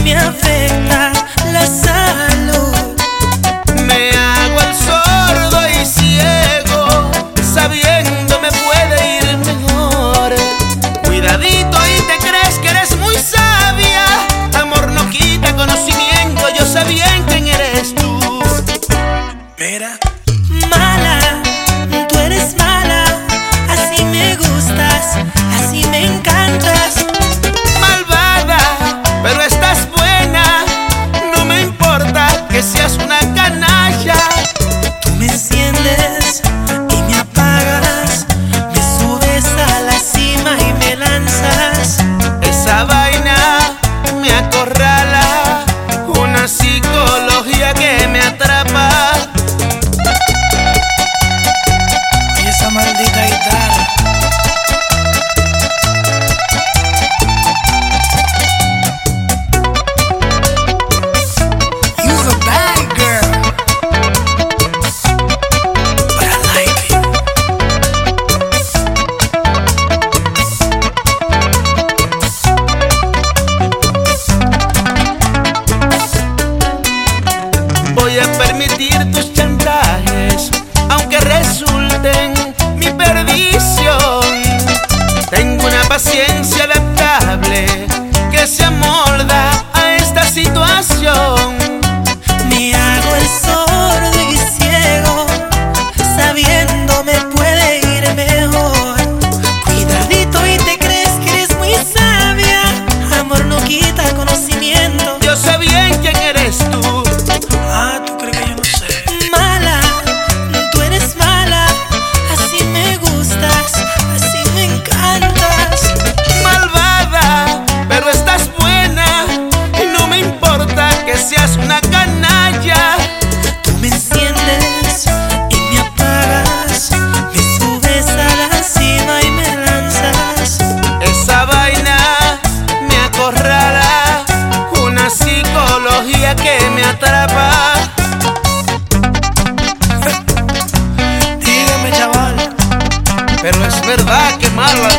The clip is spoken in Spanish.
me afecta la salud. Me hago el sordo y ciego, sabiendo me puede ir mejor. Cuidadito y te crees que eres muy sabia. Amor no quita conocimiento, yo sé bien quién eres tú. Mira. Mala, tú eres mala, así me gustas, así me encantas. Malvada, pero estás buena, no me importa que seas una canalla. Tú me enciendes y me apagas, me subes a la cima y me lanzas. Esa vaina me acorrala, una psicología que me atrapa. Y esa maldita guitarra. You're a bad girl, but I like it. Voy a permitir tus chantajes, aunque resulten mi perdición. Tengo una paciencia adaptable que se amolda a esta situación. Me hago el sordo y ciego, sabiendo me puede ir mejor. Cuidadito y te crees que eres muy sabia. Amor no quita conocimiento. Yo sé bien quién eres tú. Ah, ¿tú crees que yo no sé? Mala, tú eres mala, así me gustas, así me encantas. Malvada, pero estás buena y no me importa que seas una canalla. Tú me enciendes y me apagas, me subes a la cima y me lanzas. Esa vaina me acorrala, una psicología que me atrapa. Dígame, chaval. Pero es verdad que mala